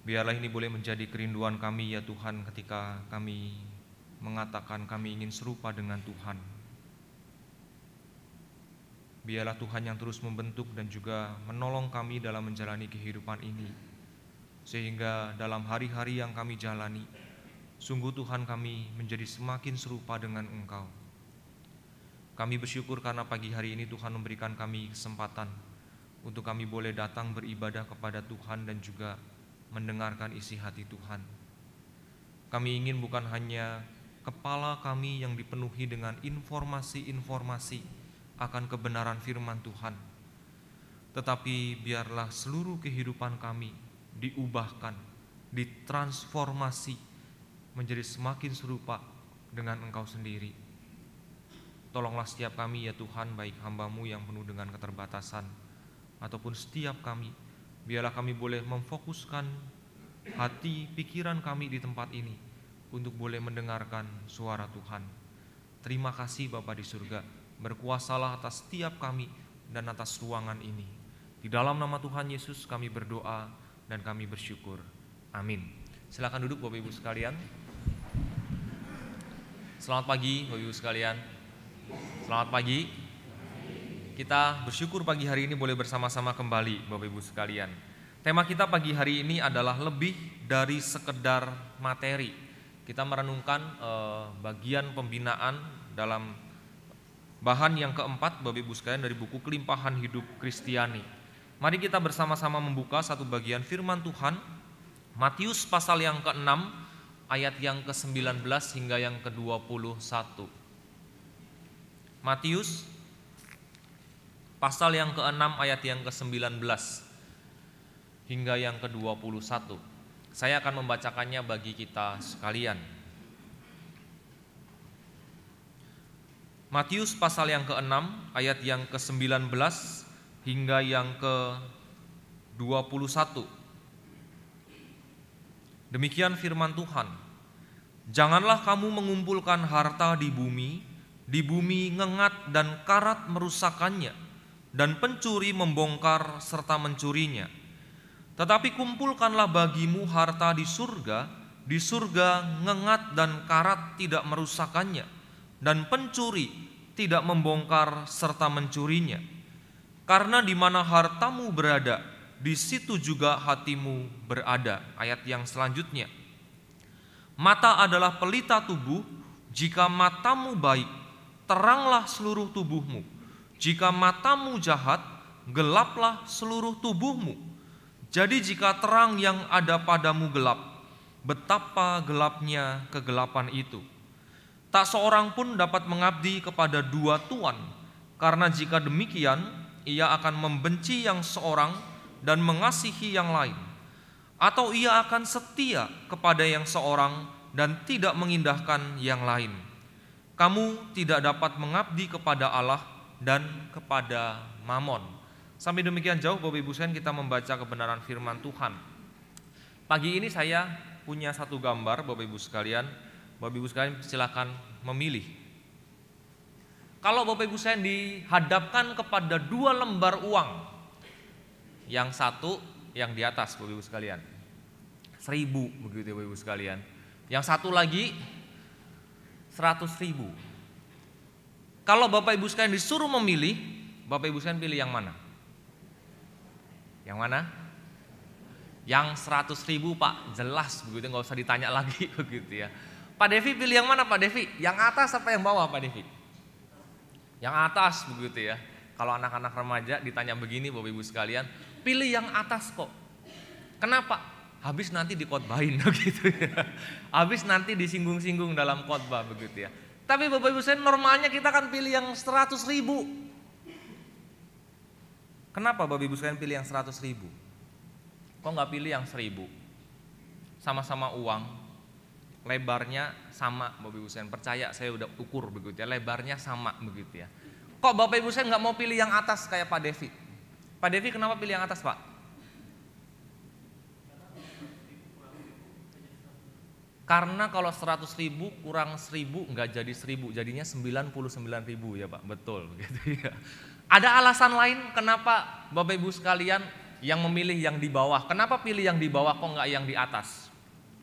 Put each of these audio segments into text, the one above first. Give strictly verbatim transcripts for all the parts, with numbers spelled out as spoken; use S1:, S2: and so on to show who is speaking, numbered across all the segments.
S1: Biarlah ini boleh menjadi kerinduan kami ya Tuhan, ketika kami mengatakan kami ingin serupa dengan Tuhan. Biarlah Tuhan yang terus membentuk dan juga menolong kami dalam menjalani kehidupan ini, sehingga dalam hari-hari yang kami jalani, sungguh Tuhan kami menjadi semakin serupa dengan Engkau. Kami bersyukur karena pagi hari ini Tuhan memberikan kami kesempatan untuk kami boleh datang beribadah kepada Tuhan dan juga mendengarkan isi hati Tuhan. Kami ingin bukan hanya kepala kami yang dipenuhi dengan informasi-informasi akan kebenaran firman Tuhan, tetapi biarlah seluruh kehidupan kami diubahkan, ditransformasi menjadi semakin serupa dengan Engkau sendiri. Tolonglah setiap kami ya Tuhan, baik hamba-Mu yang penuh dengan keterbatasan ataupun setiap kami, biarlah kami boleh memfokuskan hati, pikiran kami di tempat ini untuk boleh mendengarkan suara Tuhan. Terima kasih Bapa di surga, berkuasalah atas setiap kami dan atas ruangan ini. Di dalam nama Tuhan Yesus kami berdoa dan kami bersyukur. Amin. Silakan duduk Bapak Ibu sekalian. Selamat pagi Bapak Ibu sekalian. Selamat pagi. Kita bersyukur pagi hari ini boleh bersama-sama kembali Bapak Ibu sekalian. Tema kita pagi hari ini adalah lebih dari sekedar materi. Kita merenungkan eh, bagian pembinaan dalam bahan yang keempat Bapak Ibu sekalian dari buku Kelimpahan Hidup Kristiani. Mari kita bersama-sama membuka satu bagian firman Tuhan, Matius pasal yang keenam ayat yang ke sembilan belas hingga yang ke dua puluh satu. Matius pasal yang keenam ayat yang ke sembilan belas hingga yang ke dua puluh satu. Saya akan membacakannya bagi kita sekalian. Matius pasal yang keenam ayat yang ke sembilan belas hingga yang ke dua puluh satu. Demikian firman Tuhan. Janganlah kamu mengumpulkan harta di bumi, di bumi ngengat dan karat merusakkannya, dan pencuri membongkar serta mencurinya. Tetapi kumpulkanlah bagimu harta di surga, di surga ngengat dan karat tidak merusakkannya, dan pencuri tidak membongkar serta mencurinya. Karena di mana hartamu berada, di situ juga hatimu berada. Ayat yang selanjutnya. Mata adalah pelita tubuh, jika matamu baik, teranglah seluruh tubuhmu. Jika matamu jahat, gelaplah seluruh tubuhmu. Jadi jika terang yang ada padamu gelap, betapa gelapnya kegelapan itu. Tak seorang pun dapat mengabdi kepada dua tuan, karena jika demikian, ia akan membenci yang seorang dan mengasihi yang lain. Atau ia akan setia kepada yang seorang dan tidak mengindahkan yang lain. Kamu tidak dapat mengabdi kepada Allah dan kepada Mamon. Sampai demikian jauh Bapak Ibu sekalian kita membaca kebenaran firman Tuhan. Pagi ini saya punya satu gambar Bapak Ibu sekalian. Bapak Ibu sekalian silakan memilih. Kalau Bapak Ibu sekalian dihadapkan kepada dua lembar uang, yang satu yang di atas Bapak Ibu sekalian, seribu begitu Bapak Ibu sekalian. Yang satu lagi seratus ribu. Kalau Bapak Ibu sekalian disuruh memilih, Bapak Ibu sekalian pilih yang mana? Yang mana? Yang seratus ribu Pak, jelas begitu, nggak usah ditanya lagi begitu ya. Pak Devi pilih yang mana Pak Devi? Yang atas apa yang bawah Pak Devi? Yang atas begitu ya. Kalau anak-anak remaja ditanya begini Bapak Ibu sekalian, pilih yang atas kok. Kenapa? Habis nanti dikhotbahin begitu ya. Habis nanti disinggung-singgung dalam khotbah begitu ya. Tapi Bapak Ibu sekalian normalnya kita kan pilih yang seratus ribu. Kenapa Bapak Ibu sekalian pilih yang seratus ribu? Kok nggak pilih yang seribu? Sama-sama uang, lebarnya sama Bapak Ibu sekalian. Percaya saya udah ukur begitu ya, lebarnya sama begitu ya. Kok Bapak Ibu sekalian nggak mau pilih yang atas kayak Pak Devi? Pak Devi kenapa pilih yang atas Pak? Karena kalau seratus ribu kurang seribu nggak jadi seribu, jadinya sembilan puluh sembilan ribu ya Pak, betul begitu ya. Ada alasan lain kenapa Bapak Ibu sekalian yang memilih yang di bawah. Kenapa pilih yang di bawah kok nggak yang di atas?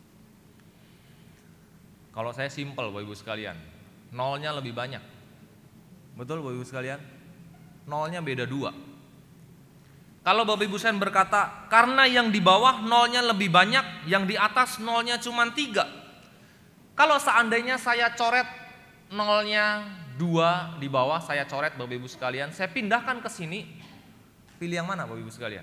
S1: Kalau saya simpel Bapak Ibu sekalian, nolnya lebih banyak. Betul Bapak Ibu sekalian? Nolnya beda dua. Kalau Bapak Ibu sekalian berkata, karena yang di bawah nolnya lebih banyak, yang di atas nolnya cuma tiga. Kalau seandainya saya coret nolnya dua di bawah, saya coret Bapak Ibu sekalian, saya pindahkan ke sini, pilih yang mana Bapak Ibu sekalian?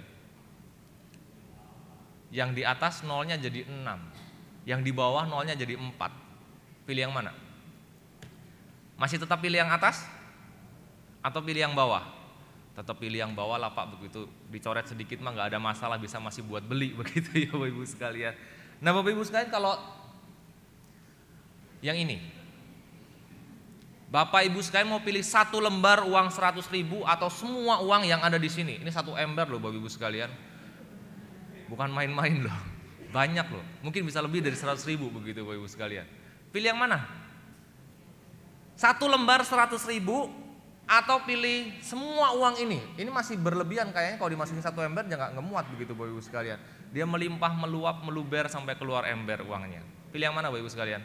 S1: Yang di atas nolnya jadi enam, yang di bawah nolnya jadi empat. Pilih yang mana? Masih tetap pilih yang atas? Atau pilih yang bawah? Tetap pilih yang bawah lah Pak, begitu dicoret sedikit mah nggak ada masalah, bisa masih buat beli begitu ya Bapak Ibu sekalian. Nah Bapak Ibu sekalian, kalau yang ini, Bapak Ibu sekalian mau pilih satu lembar uang seratus ribu atau semua uang yang ada di sini? Ini satu ember loh Bapak Ibu sekalian, bukan main-main loh, banyak loh, mungkin bisa lebih dari seratus ribu begitu Bapak Ibu sekalian. Pilih yang mana? Satu lembar seratus ribu atau pilih semua uang ini? Ini masih berlebihan kayaknya, kalau dimasukin satu ember jangan ngemuat begitu Bapak Ibu sekalian. Dia melimpah, meluap, meluber sampai keluar ember uangnya. Pilih yang mana Bapak Ibu sekalian?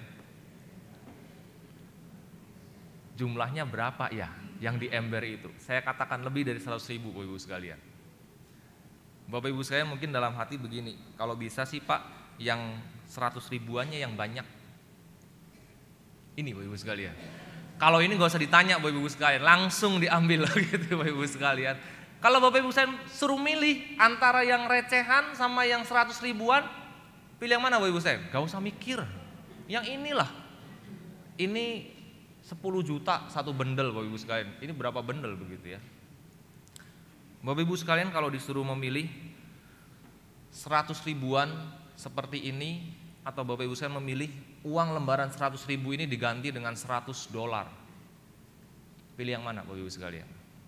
S1: Jumlahnya berapa ya yang di ember itu? Saya katakan lebih dari seratus ribu Bapak Ibu sekalian. Bapak Ibu sekalian mungkin dalam hati begini, kalau bisa sih Pak yang seratus ribuannya yang banyak. Ini Bapak Ibu sekalian. Kalau ini gak usah ditanya Bapak Ibu sekalian, langsung diambil gitu Bapak Ibu sekalian. Kalau Bapak Ibu sekalian suruh milih antara yang recehan sama yang seratus ribuan, pilih yang mana Bapak Ibu sekalian? Gak usah mikir, yang inilah. Ini sepuluh juta satu bendel Bapak Ibu sekalian. Ini berapa bendel begitu ya. Bapak Ibu sekalian kalau disuruh memilih seratus ribuan seperti ini, atau Bapak Ibu sekalian memilih uang lembaran seratus ribu ini diganti dengan seratus dolar, pilih yang mana Bapak Ibu sekalian?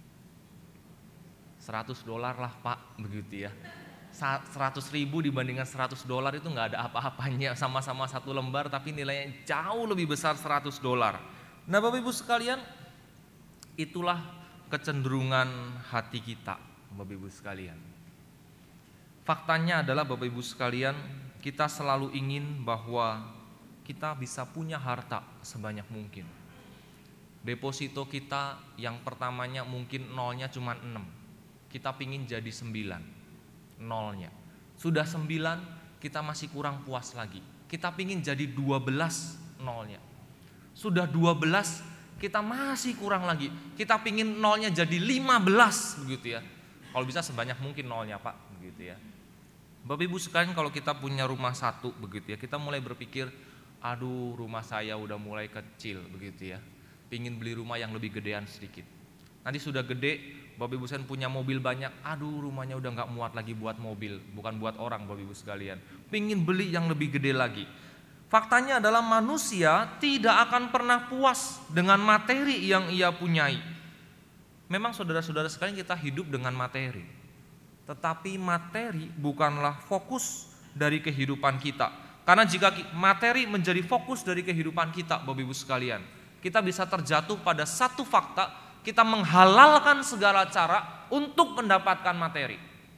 S1: seratus dolar lah Pak, begitu ya. seratus ribu dibandingkan seratus dolar itu gak ada apa-apanya, sama-sama satu lembar tapi nilainya jauh lebih besar seratus dolar. Nah Bapak Ibu sekalian, itulah kecenderungan hati kita Bapak Ibu sekalian. Faktanya adalah Bapak Ibu sekalian, kita selalu ingin bahwa kita bisa punya harta sebanyak mungkin. Deposito kita yang pertamanya mungkin nolnya cuma enam, kita pingin jadi sembilan nolnya. Sudah sembilan kita masih kurang puas lagi, kita pingin jadi dua belas nolnya. Sudah dua belas kita masih kurang lagi, kita pingin nolnya jadi lima belas begitu ya. Kalau bisa sebanyak mungkin nolnya Pak, begitu ya. Bapak Ibu sekalian, kalau kita punya rumah satu begitu ya, kita mulai berpikir, aduh rumah saya udah mulai kecil begitu ya, pingin beli rumah yang lebih gedean sedikit. Nanti sudah gede, Bapak Ibu sekalian punya mobil banyak, aduh rumahnya udah gak muat lagi buat mobil, bukan buat orang Bapak Ibu sekalian, pingin beli yang lebih gede lagi. Faktanya adalah manusia tidak akan pernah puas dengan materi yang ia punyai. Memang saudara-saudara sekalian, kita hidup dengan materi, tetapi materi bukanlah fokus dari kehidupan kita. Karena jika materi menjadi fokus dari kehidupan kita Bapak Ibu sekalian, kita bisa terjatuh pada satu fakta, kita menghalalkan segala cara untuk mendapatkan materi.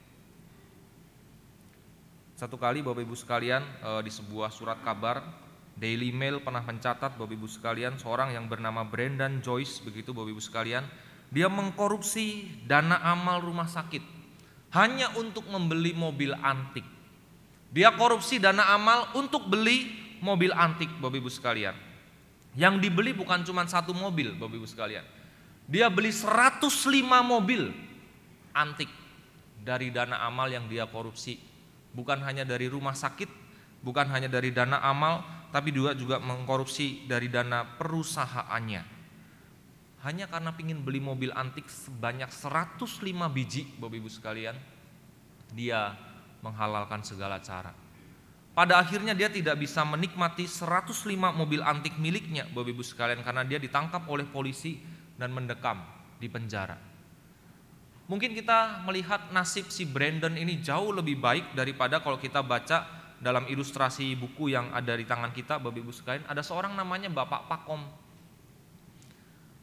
S1: Satu kali Bapak Ibu sekalian, di sebuah surat kabar Daily Mail pernah mencatat Bapak Ibu sekalian, seorang yang bernama Brendan Joyce begitu Bapak Ibu sekalian, dia mengkorupsi dana amal rumah sakit hanya untuk membeli mobil antik. Dia korupsi dana amal untuk beli mobil antik Bapak Ibu sekalian. Yang dibeli bukan cuma satu mobil Bapak Ibu sekalian, dia beli seratus lima mobil antik dari dana amal yang dia korupsi. Bukan hanya dari rumah sakit, bukan hanya dari dana amal, tapi juga juga mengkorupsi dari dana perusahaannya. Hanya karena ingin beli mobil antik sebanyak seratus lima biji Bapak Ibu sekalian, dia menghalalkan segala cara. Pada akhirnya dia tidak bisa menikmati seratus lima mobil antik miliknya Bapak Ibu sekalian, karena dia ditangkap oleh polisi dan mendekam di penjara. Mungkin kita melihat nasib si Brandon ini jauh lebih baik daripada kalau kita baca dalam ilustrasi buku yang ada di tangan kita Bapak Ibu sekalian, ada seorang namanya Bapak Pakom.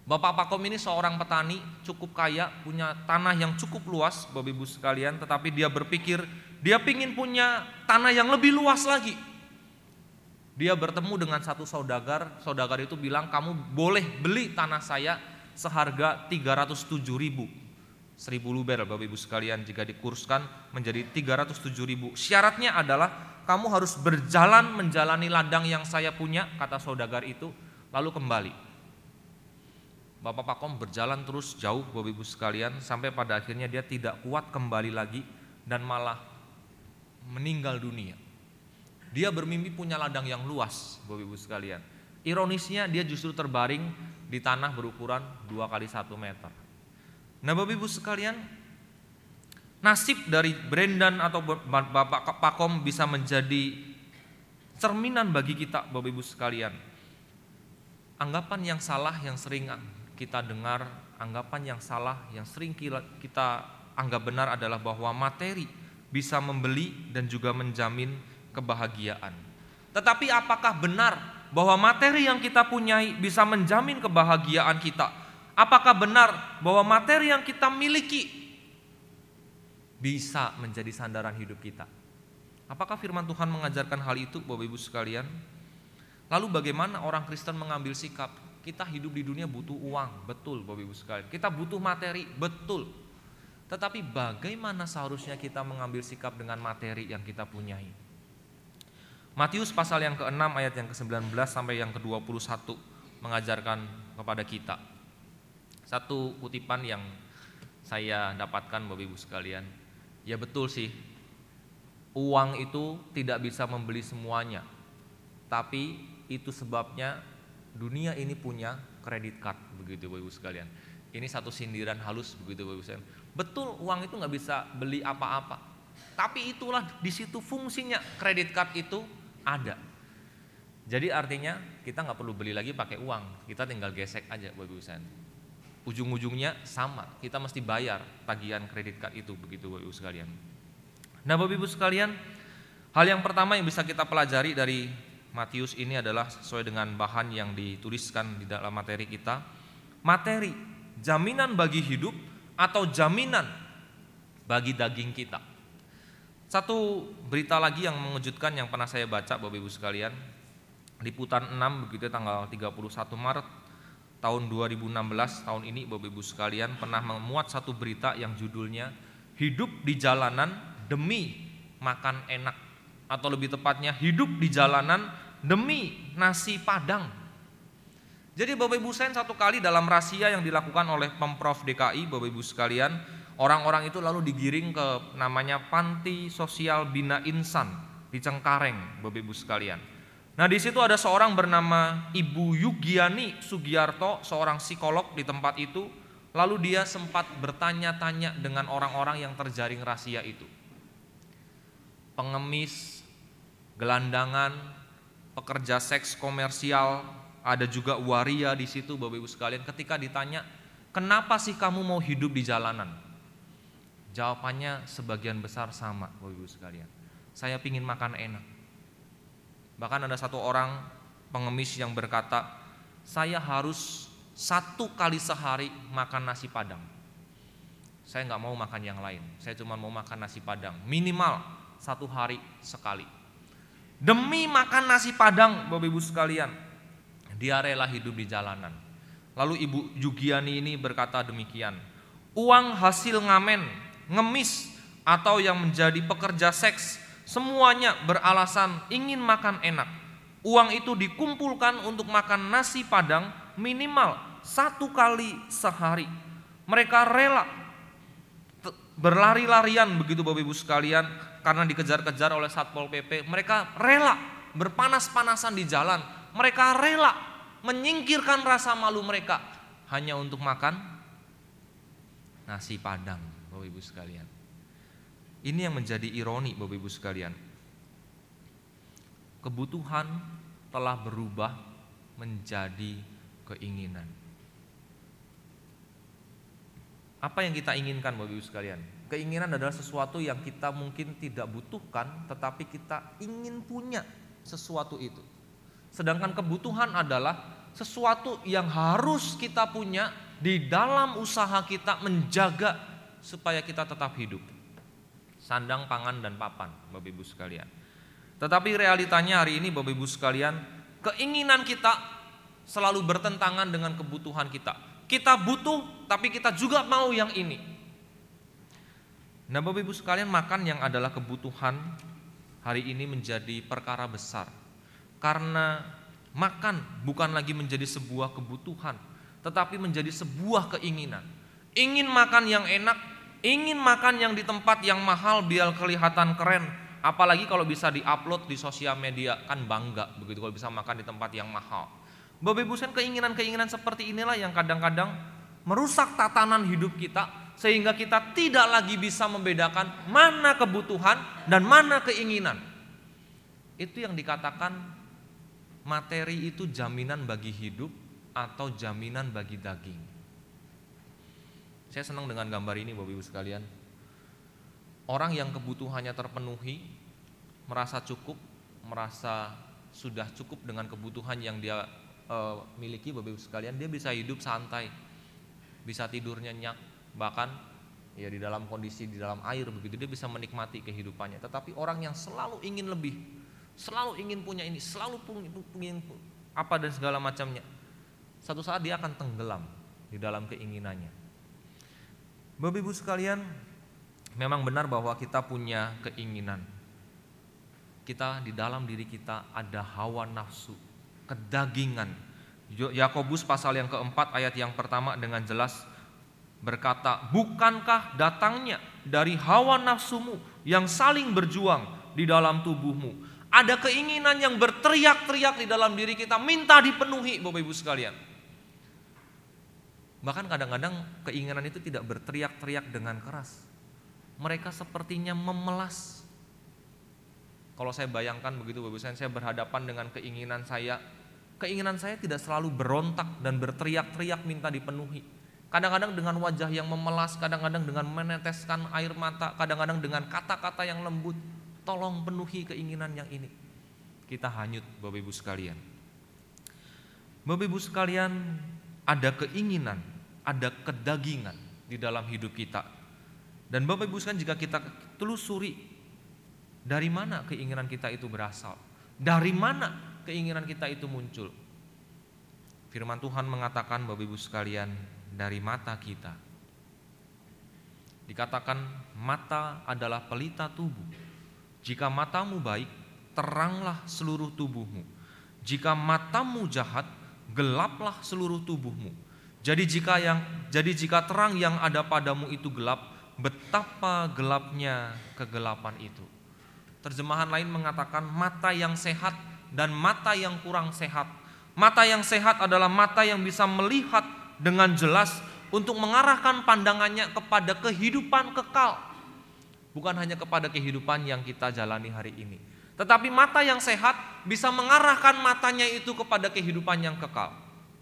S1: Bapak Pakom ini seorang petani cukup kaya, punya tanah yang cukup luas Bapak Ibu sekalian, tetapi dia berpikir dia ingin punya tanah yang lebih luas lagi. Dia bertemu dengan satu saudagar, saudagar itu bilang, kamu boleh beli tanah saya seharga tiga ratus tujuh ribu, seribu luber Bapak Ibu sekalian, jika dikurskan menjadi tiga ratus tujuh ribu. Syaratnya adalah kamu harus berjalan menjalani ladang yang saya punya, kata saudagar itu, lalu kembali. Bapak Pakom berjalan terus jauh Bapak Ibu sekalian, sampai pada akhirnya dia tidak kuat kembali lagi dan malah meninggal dunia. Dia bermimpi punya ladang yang luas Bapak Ibu sekalian. Ironisnya dia justru terbaring di tanah berukuran dua kali satu meter. Nah Bapak Ibu sekalian, nasib dari Brendan atau Bapak Pakom bisa menjadi cerminan bagi kita Bapak Ibu sekalian. Anggapan yang salah yang sering kita dengar, anggapan yang salah yang sering kita anggap benar adalah bahwa materi bisa membeli dan juga menjamin kebahagiaan. Tetapi apakah benar bahwa materi yang kita punyai bisa menjamin kebahagiaan kita? Apakah benar bahwa materi yang kita miliki bisa menjadi sandaran hidup kita? Apakah firman Tuhan mengajarkan hal itu Bapak Ibu sekalian? Lalu bagaimana orang Kristen mengambil sikap? Kita hidup di dunia butuh uang, betul Bapak Ibu sekalian. Kita butuh materi, betul. Tetapi bagaimana seharusnya kita mengambil sikap dengan materi yang kita punyai? Matius pasal yang keenam ayat yang kesembilan belas sampai yang kedua puluh satu mengajarkan kepada kita. Satu kutipan yang saya dapatkan Bapak Ibu sekalian. Ya betul sih, uang itu tidak bisa membeli semuanya. Tapi itu sebabnya dunia ini punya kredit card, begitu Bapak Ibu sekalian. Ini satu sindiran halus begitu Bapak Ibu sekalian. Betul, uang itu nggak bisa beli apa-apa. Tapi itulah di situ fungsinya kredit card itu ada. Jadi artinya kita nggak perlu beli lagi pakai uang, kita tinggal gesek aja Bapak Ibu sekalian. Ujung-ujungnya sama, kita mesti bayar tagihan kredit card itu begitu Bapak Ibu sekalian. Nah Bapak Ibu sekalian, hal yang pertama yang bisa kita pelajari dari Matius ini adalah sesuai dengan bahan yang dituliskan di dalam materi kita. Materi, jaminan bagi hidup atau jaminan bagi daging kita. Satu berita lagi yang mengejutkan yang pernah saya baca Bapak Ibu sekalian. Liputan enam begitu tanggal tiga puluh satu Maret tahun dua ribu enam belas, tahun ini Bapak Ibu sekalian pernah memuat satu berita yang judulnya hidup di jalanan demi makan enak, atau lebih tepatnya hidup di jalanan demi nasi padang. Jadi Bapak Ibu sekalian, satu kali dalam razia yang dilakukan oleh Pemprov D K I Bapak Ibu sekalian, orang-orang itu lalu digiring ke namanya Panti Sosial Bina Insan di Cengkareng Bapak Ibu sekalian. Nah di situ ada seorang bernama Ibu Yugiani Sugiarto, seorang psikolog di tempat itu. Lalu dia sempat bertanya-tanya dengan orang-orang yang terjaring razia itu. Pengemis, gelandangan, pekerja seks komersial, ada juga waria di situ Bapak Ibu sekalian. Ketika ditanya, kenapa sih kamu mau hidup di jalanan? Jawabannya sebagian besar sama Bapak Ibu sekalian. Saya pingin makan enak. Bahkan ada satu orang pengemis yang berkata, saya harus satu kali sehari makan nasi padang. Saya nggak mau makan yang lain. Saya cuma mau makan nasi padang. Minimal satu hari sekali. Demi makan nasi padang Bapak Ibu sekalian, dia rela hidup di jalanan. Lalu Ibu Yugiani ini berkata demikian, uang hasil ngamen, ngemis, atau yang menjadi pekerja seks, semuanya beralasan ingin makan enak. Uang itu dikumpulkan untuk makan nasi padang minimal satu kali sehari. Mereka rela berlari-larian begitu Bapak Ibu sekalian, karena dikejar-kejar oleh Satpol P P. Mereka rela berpanas-panasan di jalan. Mereka rela menyingkirkan rasa malu mereka hanya untuk makan nasi padang Bapak Ibu sekalian. Ini yang menjadi ironi Bapak Ibu sekalian. Kebutuhan telah berubah menjadi keinginan. Apa yang kita inginkan Bapak Ibu sekalian? Keinginan adalah sesuatu yang kita mungkin tidak butuhkan, tetapi kita ingin punya sesuatu itu. Sedangkan kebutuhan adalah sesuatu yang harus kita punya di dalam usaha kita menjaga supaya kita tetap hidup. Sandang, pangan, dan papan, Bapak Ibu sekalian. Tetapi realitanya hari ini Bapak Ibu sekalian, keinginan kita selalu bertentangan dengan kebutuhan kita. Kita butuh tapi kita juga mau yang ini. Nah Bapak Ibu sekalian, makan yang adalah kebutuhan hari ini menjadi perkara besar. Karena makan bukan lagi menjadi sebuah kebutuhan, tetapi menjadi sebuah keinginan. Ingin makan yang enak, ingin makan yang di tempat yang mahal biar kelihatan keren. Apalagi kalau bisa diupload di sosial media, kan bangga begitu kalau bisa makan di tempat yang mahal. Bapak Ibu sekalian, keinginan-keinginan seperti inilah yang kadang-kadang merusak tatanan hidup kita, sehingga kita tidak lagi bisa membedakan mana kebutuhan dan mana keinginan. Itu yang dikatakan materi itu jaminan bagi hidup atau jaminan bagi daging. Saya senang dengan gambar ini Bapak Ibu sekalian. Orang yang kebutuhannya terpenuhi, merasa cukup, merasa sudah cukup dengan kebutuhan yang dia e, miliki Bapak Ibu sekalian, dia bisa hidup santai, bisa tidur nyenyak, bahkan ya di dalam kondisi di dalam air begitu dia bisa menikmati kehidupannya. Tetapi orang yang selalu ingin lebih, selalu ingin punya ini, selalu ingin apa dan segala macamnya, satu saat dia akan tenggelam di dalam keinginannya. Bapak Ibu sekalian, memang benar bahwa kita punya keinginan. Kita di dalam diri kita ada hawa nafsu, kedagingan. Yakobus pasal yang keempat ayat yang pertama dengan jelas berkata, bukankah datangnya dari hawa nafsumu yang saling berjuang di dalam tubuhmu? Ada keinginan yang berteriak-teriak di dalam diri kita, minta dipenuhi Bapak Ibu sekalian. Bahkan kadang-kadang keinginan itu tidak berteriak-teriak dengan keras. Mereka sepertinya memelas. Kalau saya bayangkan begitu Bapak Ibu sekalian, saya berhadapan dengan keinginan saya. Keinginan saya tidak selalu berontak dan berteriak-teriak minta dipenuhi. Kadang-kadang dengan wajah yang memelas, kadang-kadang dengan meneteskan air mata, kadang-kadang dengan kata-kata yang lembut. Tolong penuhi keinginan yang ini. Kita hanyut Bapak Ibu sekalian. Bapak Ibu sekalian, ada keinginan, ada kedagingan di dalam hidup kita. Dan Bapak Ibu sekalian, jika kita telusuri dari mana keinginan kita itu berasal, dari mana keinginan kita itu muncul. Firman Tuhan mengatakan Bapak Ibu sekalian, dari mata kita. Dikatakan mata adalah pelita tubuh. Jika matamu baik, teranglah seluruh tubuhmu. Jika matamu jahat, gelaplah seluruh tubuhmu. Jadi jika yang jadi jika terang yang ada padamu itu gelap, betapa gelapnya kegelapan itu. Terjemahan lain mengatakan mata yang sehat dan mata yang kurang sehat. Mata yang sehat adalah mata yang bisa melihat dengan jelas untuk mengarahkan pandangannya kepada kehidupan kekal. Bukan hanya kepada kehidupan yang kita jalani hari ini, tetapi mata yang sehat bisa mengarahkan matanya itu kepada kehidupan yang kekal.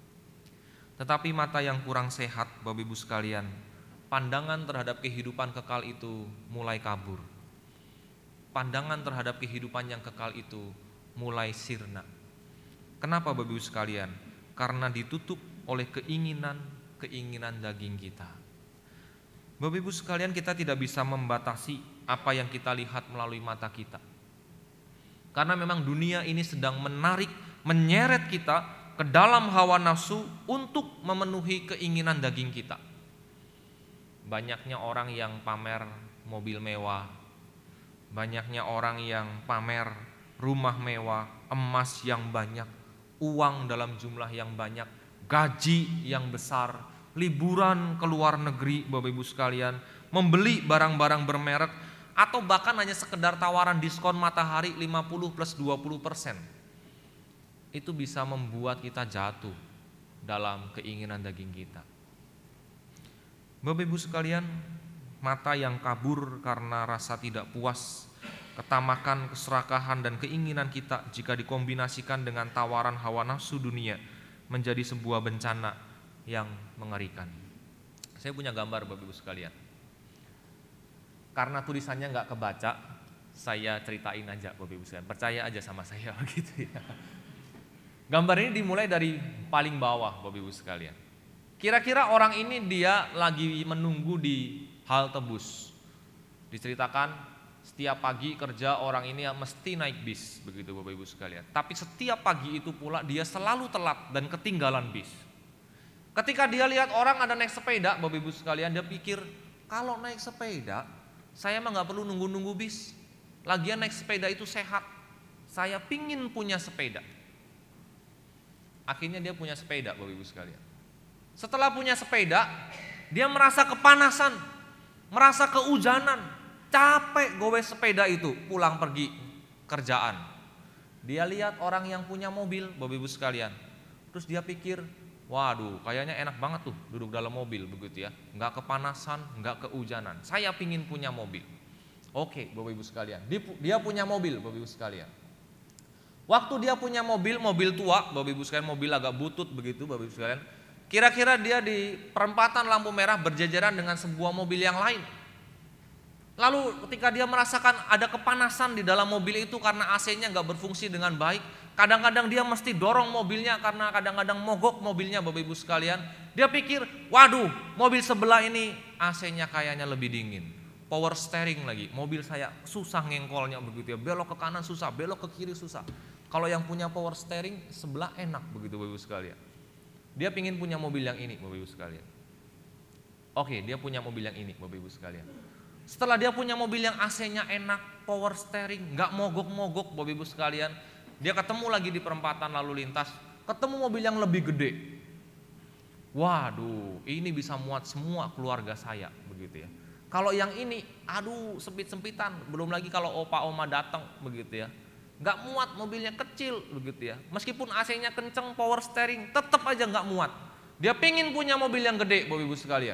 S1: Tetapi mata yang kurang sehat, Bapak Ibu sekalian, pandangan terhadap kehidupan kekal itu mulai kabur. Pandangan terhadap kehidupan yang kekal itu mulai sirna. Kenapa Bapak Ibu sekalian? Karena ditutup oleh keinginan-keinginan daging kita. Bapak Ibu sekalian, kita tidak bisa membatasi apa yang kita lihat melalui mata kita. Karena memang dunia ini sedang menarik, menyeret kita ke dalam hawa nafsu untuk memenuhi keinginan daging kita. Banyaknya orang yang pamer mobil mewah, banyaknya orang yang pamer rumah mewah, emas yang banyak, uang dalam jumlah yang banyak, gaji yang besar, liburan ke luar negeri Bapak Ibu sekalian, membeli barang-barang bermerek, atau bahkan hanya sekedar tawaran diskon matahari lima puluh plus dua puluh persen. Itu bisa membuat kita jatuh dalam keinginan daging kita. Bapak Ibu sekalian, mata yang kabur karena rasa tidak puas, ketamakan, keserakahan, dan keinginan kita jika dikombinasikan dengan tawaran hawa nafsu dunia menjadi sebuah bencana yang mengerikan. Saya punya gambar Bapak Ibu sekalian. Karena tulisannya nggak kebaca, saya ceritain aja Bapak Ibu sekalian. Percaya aja sama saya begitu ya. Gambar ini dimulai dari paling bawah, Bapak Ibu sekalian. Kira-kira orang ini dia lagi menunggu di halte bus. Diceritakan setiap pagi kerja orang ini mesti naik bis, begitu Bapak Ibu sekalian. Tapi setiap pagi itu pula dia selalu telat dan ketinggalan bis. Ketika dia lihat orang ada naik sepeda, Bapak Ibu sekalian, dia pikir kalau naik sepeda saya mah nggak perlu nunggu-nunggu bis. Lagian naik sepeda itu sehat. Saya pingin punya sepeda. Akhirnya dia punya sepeda, Bapak Ibu sekalian. Setelah punya sepeda, dia merasa kepanasan, merasa kehujanan, capek gowes sepeda itu, pulang pergi kerjaan. Dia lihat orang yang punya mobil, Bapak Ibu sekalian. Terus dia pikir, waduh, kayaknya enak banget tuh duduk dalam mobil begitu ya, nggak kepanasan, nggak kehujanan. Saya pingin punya mobil. Oke, Bapak Ibu sekalian, dia punya mobil, Bapak Ibu sekalian. Waktu dia punya mobil, mobil tua, Bapak Ibu sekalian, mobil agak butut begitu, Bapak Ibu sekalian. Kira-kira dia di perempatan lampu merah berjajaran dengan sebuah mobil yang lain. Lalu ketika dia merasakan ada kepanasan di dalam mobil itu karena A C-nya nggak berfungsi dengan baik, kadang-kadang dia mesti dorong mobilnya karena kadang-kadang mogok mobilnya, Bapak Ibu sekalian. Dia pikir, waduh, mobil sebelah ini A C-nya kayaknya lebih dingin. Power steering lagi, mobil saya susah ngengkolnya begitu ya, belok ke kanan susah, belok ke kiri susah. Kalau yang punya power steering sebelah enak begitu Bapak Ibu sekalian. Dia pingin punya mobil yang ini Bapak Ibu sekalian. Oke, dia punya mobil yang ini Bapak Ibu sekalian. Setelah dia punya mobil yang A C-nya enak, power steering, gak mogok-mogok Bapak Ibu sekalian, dia ketemu lagi di perempatan lalu lintas, ketemu mobil yang lebih gede. Waduh, ini bisa muat semua keluarga saya begitu ya. Kalau yang ini, aduh sempit-sempitan, belum lagi kalau opa oma datang begitu ya. Gak muat, mobilnya kecil begitu ya. Meskipun A C-nya kenceng, power steering, tetap aja gak muat. Dia pingin punya mobil yang gede Bapak Ibu sekalian.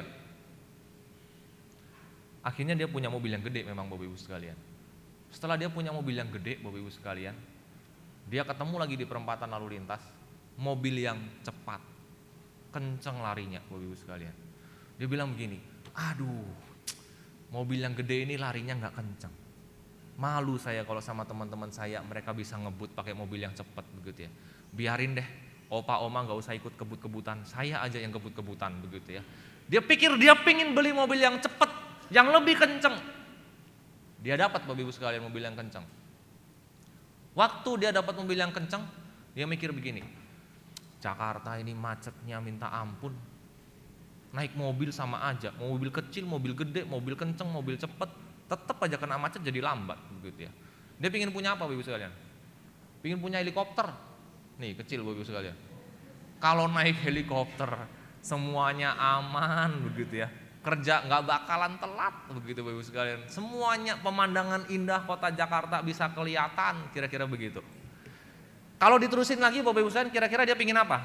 S1: Akhirnya dia punya mobil yang gede memang Bapak Ibu sekalian. Setelah dia punya mobil yang gede Bapak Ibu sekalian, dia ketemu lagi di perempatan lalu lintas, mobil yang cepat, kenceng larinya Bapak Ibu sekalian. Dia bilang begini, aduh, mobil yang gede ini larinya gak kenceng. Malu saya kalau sama teman-teman saya, mereka bisa ngebut pakai mobil yang cepat begitu ya. Biarin deh, opa oma gak usah ikut kebut-kebutan, saya aja yang kebut-kebutan begitu ya. Dia pikir dia pingin beli mobil yang cepat, yang lebih kenceng. Dia dapat Bapak Ibu sekalian mobil yang kenceng. Waktu dia dapat mobil yang kenceng, dia mikir begini, Jakarta ini macetnya minta ampun. Naik mobil sama aja, mau mobil kecil, mobil gede, mobil kenceng, mobil cepat, tetap aja kena macet jadi lambat begitu ya. Dia pingin punya apa Bapak Ibu sekalian? Pingin punya helikopter. Nih kecil Bapak Ibu sekalian. Kalau naik helikopter semuanya aman begitu ya. Kerja nggak bakalan telat begitu Bapak Ibu sekalian. Semuanya pemandangan indah kota Jakarta bisa kelihatan, kira-kira begitu. Kalau diterusin lagi Bapak Ibu sekalian, kira-kira dia pingin apa?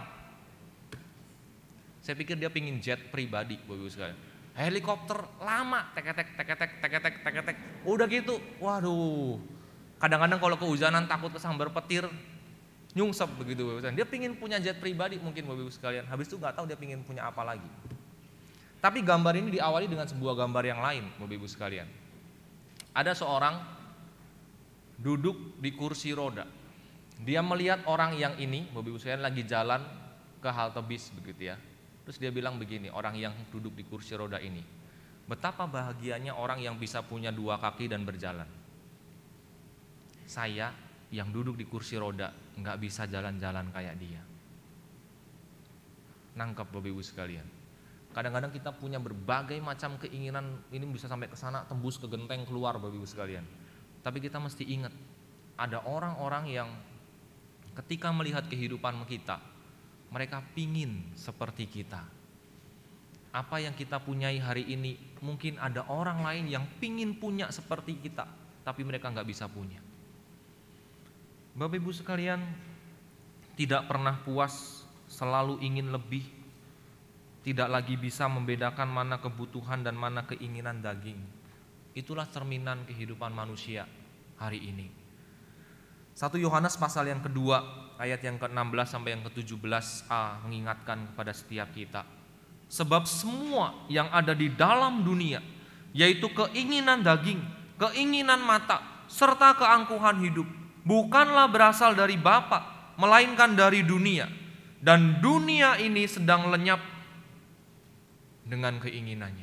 S1: Saya pikir dia pingin jet pribadi Bapak Ibu sekalian. Helikopter lama, tek-tek, tek-tek, tek-tek, tek-tek, udah gitu, waduh. Kadang-kadang kalau kehujanan takut kesambar petir, nyungsep begitu Bapak Ibu. Dia pingin punya jet pribadi mungkin Bapak Ibu sekalian. Habis itu nggak tahu dia pingin punya apa lagi. Tapi gambar ini diawali dengan sebuah gambar yang lain Bapak Ibu sekalian. Ada seorang duduk di kursi roda. Dia melihat orang yang ini Bapak Ibu sekalian lagi jalan ke halte bis begitu ya. Terus dia bilang begini, orang yang duduk di kursi roda ini, betapa bahagianya orang yang bisa punya dua kaki dan berjalan. Saya yang duduk di kursi roda nggak bisa jalan-jalan kayak dia. Nangkep Bapak Ibu sekalian. Kadang-kadang kita punya berbagai macam keinginan, ini bisa sampai ke sana, tembus ke genteng, keluar Bapak Ibu sekalian. Tapi kita mesti ingat, ada orang-orang yang ketika melihat kehidupan kita, mereka pingin seperti kita. Apa yang kita punyai hari ini, mungkin ada orang lain yang pingin punya seperti kita, tapi mereka nggak bisa punya. Bapak Ibu sekalian, tidak pernah puas, selalu ingin lebih, tidak lagi bisa membedakan mana kebutuhan dan mana keinginan daging. Itulah cerminan kehidupan manusia hari ini. satu Yohanes pasal yang kedua, ayat yang ke enam belas sampai yang ke tujuh belas a mengingatkan kepada setiap kita. Sebab semua yang ada di dalam dunia, yaitu keinginan daging, keinginan mata, serta keangkuhan hidup, bukanlah berasal dari Bapa, melainkan dari dunia. Dan dunia ini sedang lenyap dengan keinginannya.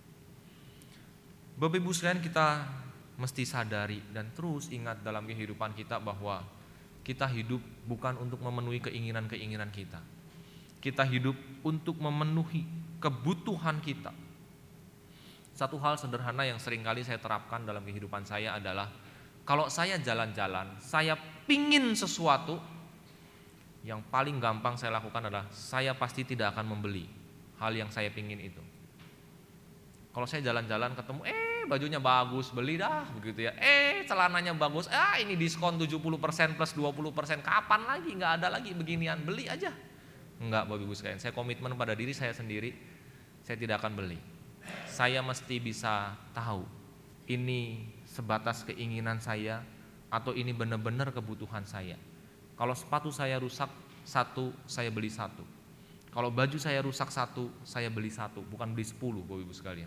S1: Bapak Ibu sekalian, kita mesti sadari dan terus ingat dalam kehidupan kita bahwa kita hidup bukan untuk memenuhi keinginan-keinginan kita. Kita hidup untuk memenuhi kebutuhan kita. Satu hal sederhana yang seringkali saya terapkan dalam kehidupan saya adalah kalau saya jalan-jalan, saya pingin sesuatu, yang paling gampang saya lakukan adalah saya pasti tidak akan membeli hal yang saya pingin itu. Kalau saya jalan-jalan ketemu, eh bajunya bagus, beli dah begitu ya. Eh celananya bagus, ah ini diskon tujuh puluh persen plus dua puluh persen, kapan lagi, nggak ada lagi beginian, beli aja. Enggak, Bapak Ibu sekalian, saya komitmen pada diri saya sendiri, saya tidak akan beli. Saya mesti bisa tahu ini sebatas keinginan saya atau ini benar-benar kebutuhan saya. Kalau sepatu saya rusak satu, saya beli satu. Kalau baju saya rusak satu, saya beli satu, bukan beli sepuluh, Bapak Ibu sekalian.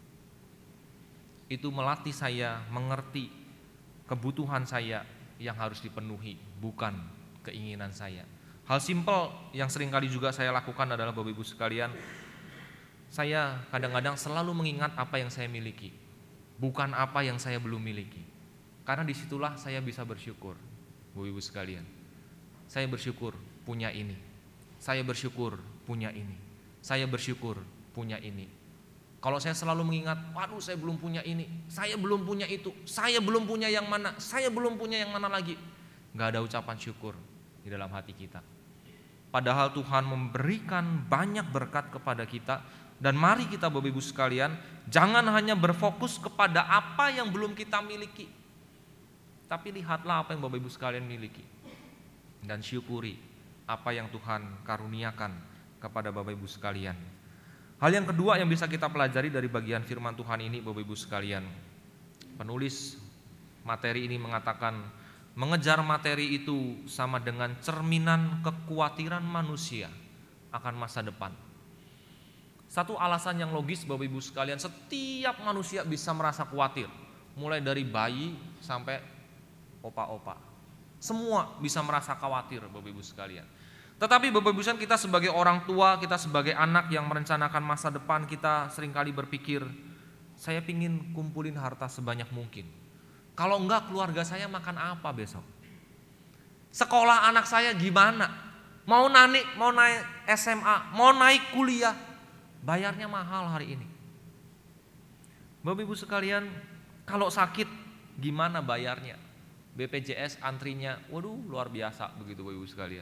S1: Itu melatih saya mengerti kebutuhan saya yang harus dipenuhi, bukan keinginan saya. Hal simpel yang seringkali juga saya lakukan adalah, Bapak Ibu sekalian, saya kadang-kadang selalu mengingat apa yang saya miliki, bukan apa yang saya belum miliki. Karena disitulah saya bisa bersyukur, Bapak Ibu sekalian. Saya bersyukur punya ini, saya bersyukur punya ini, saya bersyukur punya ini. Kalau saya selalu mengingat, waduh saya belum punya ini, saya belum punya itu, saya belum punya yang mana, saya belum punya yang mana lagi, gak ada ucapan syukur di dalam hati kita. Padahal Tuhan memberikan banyak berkat kepada kita. Dan mari kita, Bapak Ibu sekalian, jangan hanya berfokus kepada apa yang belum kita miliki, tapi lihatlah apa yang Bapak Ibu sekalian miliki dan syukuri apa yang Tuhan karuniakan kepada Bapak Ibu sekalian. Hal yang kedua yang bisa kita pelajari dari bagian firman Tuhan ini, Bapak Ibu sekalian, penulis materi ini mengatakan mengejar materi itu sama dengan cerminan kekhawatiran manusia akan masa depan. Satu alasan yang logis, Bapak Ibu sekalian, setiap manusia bisa merasa khawatir, mulai dari bayi sampai opa-opa. Semua bisa merasa khawatir, Bapak Ibu sekalian. Tetapi Bapak Ibu sekalian, kita sebagai orang tua, kita sebagai anak yang merencanakan masa depan, kita seringkali berpikir, saya pingin kumpulin harta sebanyak mungkin. Kalau enggak, keluarga saya makan apa besok? Sekolah anak saya gimana? Mau naik, mau naik S M A, mau naik kuliah, bayarnya mahal hari ini. Bapak Ibu sekalian, kalau sakit gimana bayarnya? B P J S antrinya, waduh luar biasa begitu, Bapak Ibu sekalian.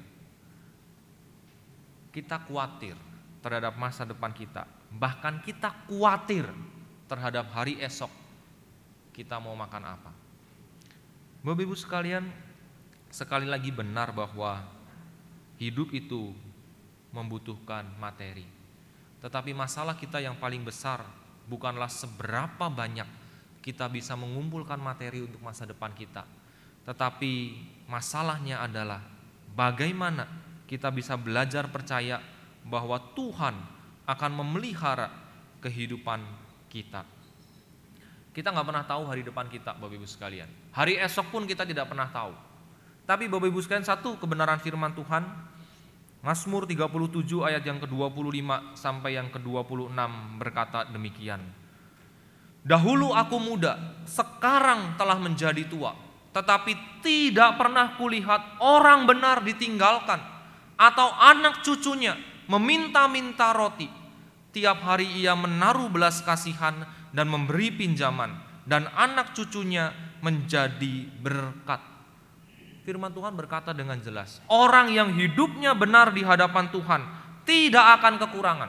S1: Kita khawatir terhadap masa depan kita, bahkan kita khawatir terhadap hari esok kita mau makan apa. Bapak Ibu sekalian, sekali lagi benar bahwa hidup itu membutuhkan materi. Tetapi masalah kita yang paling besar bukanlah seberapa banyak kita bisa mengumpulkan materi untuk masa depan kita, tetapi masalahnya adalah bagaimana kita bisa belajar percaya bahwa Tuhan akan memelihara kehidupan kita. Kita gak pernah tahu hari depan kita, Bapak Ibu sekalian. Hari esok pun kita tidak pernah tahu. Tapi Bapak Ibu sekalian, satu kebenaran firman Tuhan, Mazmur tiga puluh tujuh ayat yang ke dua puluh lima sampai yang ke dua puluh enam berkata demikian. Dahulu aku muda, sekarang telah menjadi tua, tetapi tidak pernah kulihat orang benar ditinggalkan atau anak cucunya meminta-minta roti. Tiap hari ia menaruh belas kasihan dan memberi pinjaman, dan anak cucunya menjadi berkat. Firman Tuhan berkata dengan jelas, orang yang hidupnya benar di hadapan Tuhan tidak akan kekurangan.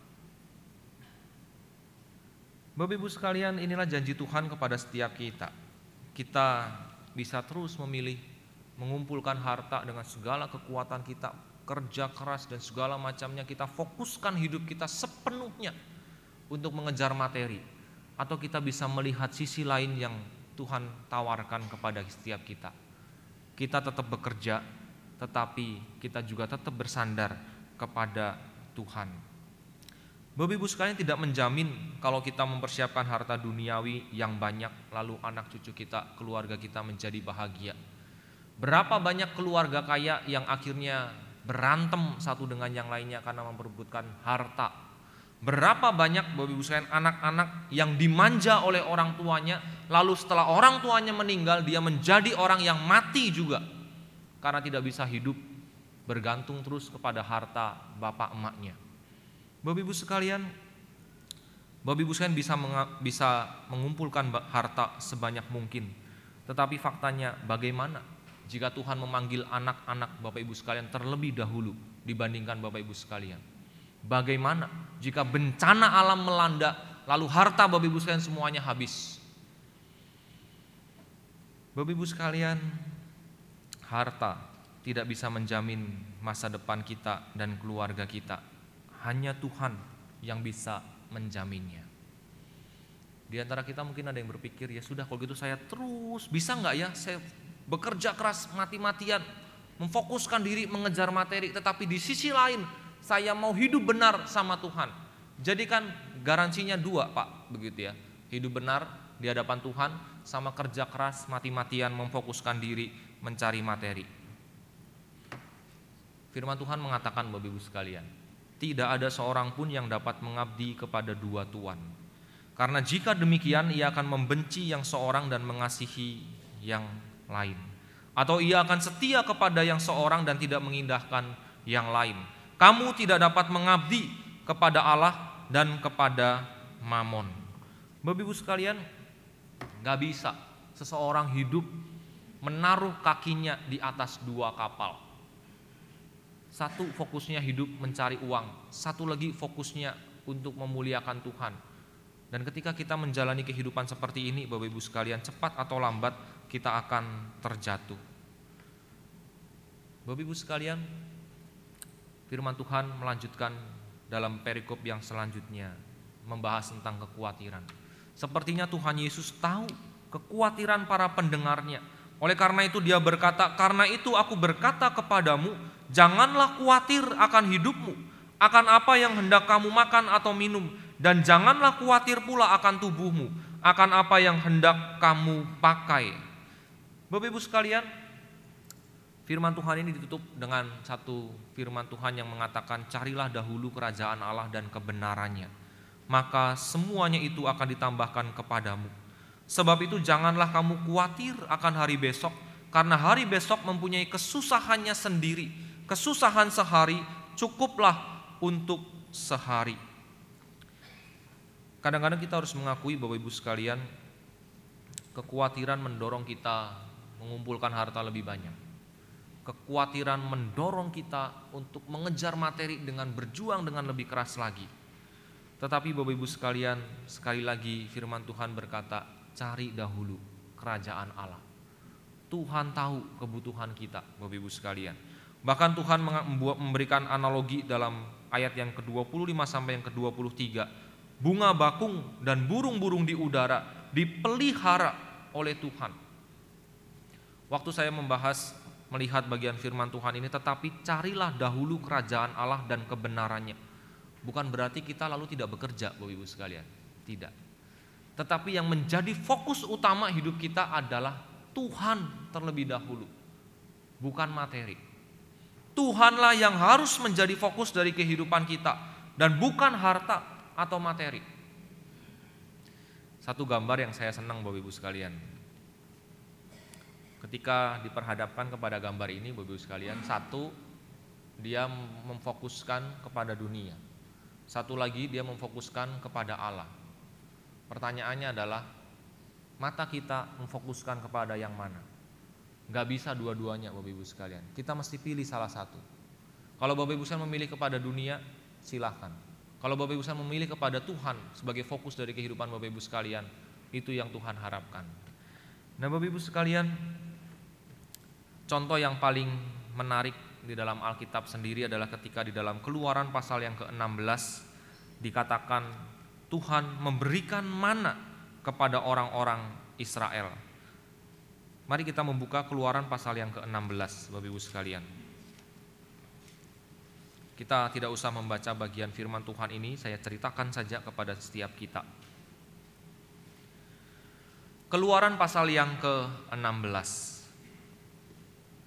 S1: Bapak Ibu sekalian, inilah janji Tuhan kepada setiap kita. Kita bisa terus memilih mengumpulkan harta dengan segala kekuatan kita, kerja keras dan segala macamnya, kita fokuskan hidup kita sepenuhnya untuk mengejar materi, atau kita bisa melihat sisi lain yang Tuhan tawarkan kepada setiap kita. Kita tetap bekerja, tetapi kita juga tetap bersandar kepada Tuhan. Bapak Ibu sekalian, tidak menjamin kalau kita mempersiapkan harta duniawi yang banyak, lalu anak cucu kita, keluarga kita menjadi bahagia. Berapa banyak keluarga kaya yang akhirnya berantem satu dengan yang lainnya karena memperebutkan harta. Berapa banyak Bapak Ibu sekalian anak-anak yang dimanja oleh orang tuanya, lalu setelah orang tuanya meninggal dia menjadi orang yang mati juga karena tidak bisa hidup bergantung terus kepada harta bapak emaknya. Bapak Ibu sekalian, Bapak Ibu sekalian bisa bisa mengumpulkan harta sebanyak mungkin, tetapi faktanya bagaimana jika Tuhan memanggil anak-anak Bapak Ibu sekalian terlebih dahulu dibandingkan Bapak Ibu sekalian? Bagaimana jika bencana alam melanda lalu harta Bapak Ibu sekalian semuanya habis? Bapak Ibu sekalian, harta tidak bisa menjamin masa depan kita dan keluarga kita. Hanya Tuhan yang bisa menjaminnya. Di antara kita mungkin ada yang berpikir, ya sudah kalau gitu saya terus, bisa nggak ya saya bekerja keras mati-matian, memfokuskan diri mengejar materi, tetapi di sisi lain saya mau hidup benar sama Tuhan. Jadi kan garansinya dua Pak, begitu ya. Hidup benar di hadapan Tuhan sama kerja keras mati-matian memfokuskan diri mencari materi. Firman Tuhan mengatakan Bapak Ibu sekalian, tidak ada seorang pun yang dapat mengabdi kepada dua tuan. Karena jika demikian ia akan membenci yang seorang dan mengasihi yang lain. Atau ia akan setia kepada yang seorang dan tidak mengindahkan yang lain. Kamu tidak dapat mengabdi kepada Allah dan kepada Mamon. Bapak Ibu sekalian, gak bisa seseorang hidup menaruh kakinya di atas dua kapal. Satu fokusnya hidup mencari uang, satu lagi fokusnya untuk memuliakan Tuhan. Dan ketika kita menjalani kehidupan seperti ini Bapak Ibu sekalian, cepat atau lambat kita akan terjatuh. Bapak Ibu sekalian, firman Tuhan melanjutkan dalam perikop yang selanjutnya membahas tentang kekhawatiran. Sepertinya Tuhan Yesus tahu kekhawatiran para pendengarnya. Oleh karena itu dia berkata, karena itu aku berkata kepadamu, janganlah khawatir akan hidupmu, akan apa yang hendak kamu makan atau minum, dan janganlah khawatir pula akan tubuhmu, akan apa yang hendak kamu pakai. Bapak Ibu sekalian, firman Tuhan ini ditutup dengan satu firman Tuhan yang mengatakan, carilah dahulu kerajaan Allah dan kebenarannya, maka semuanya itu akan ditambahkan kepadamu. Sebab itu janganlah kamu khawatir akan hari besok, karena hari besok mempunyai kesusahannya sendiri. Kesusahan sehari cukuplah untuk sehari. Kadang-kadang kita harus mengakui Bapak Ibu sekalian, kekhawatiran mendorong kita mengumpulkan harta lebih banyak. Kekhawatiran mendorong kita untuk mengejar materi dengan berjuang dengan lebih keras lagi. Tetapi Bapak Ibu sekalian, sekali lagi firman Tuhan berkata, cari dahulu kerajaan Allah. Tuhan tahu kebutuhan kita Bapak Ibu sekalian. Bahkan Tuhan memberikan analogi dalam ayat yang ke dua puluh lima sampai yang ke dua puluh tiga. Bunga bakung dan burung-burung di udara dipelihara oleh Tuhan. Waktu saya membahas melihat bagian firman Tuhan ini, tetapi carilah dahulu kerajaan Allah dan kebenarannya. Bukan berarti kita lalu tidak bekerja Bapak Ibu sekalian. Tidak. Tetapi yang menjadi fokus utama hidup kita adalah Tuhan terlebih dahulu, bukan materi. Tuhanlah yang harus menjadi fokus dari kehidupan kita dan bukan harta atau materi. Satu gambar yang saya senang Bapak Ibu sekalian, ketika diperhadapkan kepada gambar ini Bapak Ibu sekalian, satu, dia memfokuskan kepada dunia, satu lagi dia memfokuskan kepada Allah. Pertanyaannya adalah, mata kita memfokuskan kepada yang mana? Gak bisa dua-duanya Bapak Ibu sekalian, kita mesti pilih salah satu. Kalau Bapak Ibu sekalian memilih kepada dunia, silahkan. Kalau Bapak Ibu sekalian memilih kepada Tuhan sebagai fokus dari kehidupan Bapak Ibu sekalian, itu yang Tuhan harapkan. Nah Bapak Ibu sekalian, contoh yang paling menarik di dalam Alkitab sendiri adalah ketika di dalam Keluaran pasal yang ke enam belas dikatakan Tuhan memberikan mana kepada orang-orang Israel. Mari kita membuka Keluaran pasal yang ke enam belas Bapak Ibu sekalian. Kita tidak usah membaca bagian firman Tuhan ini, saya ceritakan saja kepada setiap kita. Keluaran pasal yang ke enam belas.